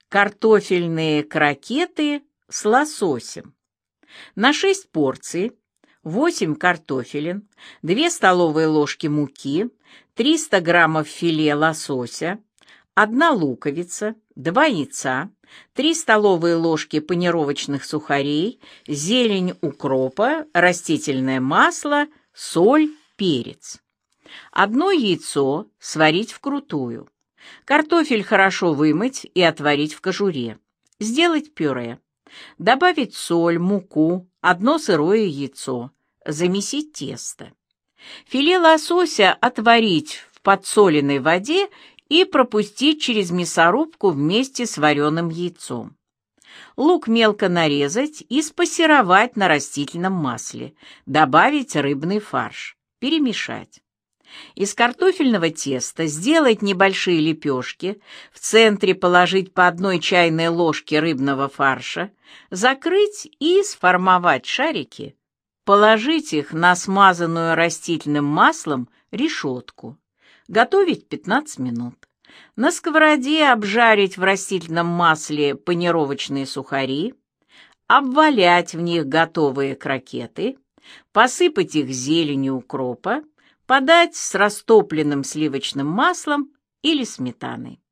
Картофельные крокеты с лососем. На 6 порций 8 картофелин, 2 столовые ложки муки, 300 граммов филе лосося, 1 луковица, 2 яйца, 3 столовые ложки панировочных сухарей, зелень укропа, растительное масло, соль, перец. 1 яйцо сварить вкрутую. Картофель хорошо вымыть и отварить в кожуре. Сделать пюре. Добавить соль, муку, 1 сырое яйцо. Замесить тесто. Филе лосося отварить в подсоленной воде и пропустить через мясорубку вместе с вареным яйцом. Лук мелко нарезать и спассеровать на растительном масле. Добавить рыбный фарш. Перемешать. Из картофельного теста сделать небольшие лепешки, в центре положить по 1 чайной ложке рыбного фарша, закрыть и сформовать шарики, положить их на смазанную растительным маслом решетку. Готовить 15 минут. На сковороде обжарить в растительном масле панировочные сухари, обвалять в них готовые крокеты, посыпать их зеленью укропа, подать с растопленным сливочным маслом или сметаной.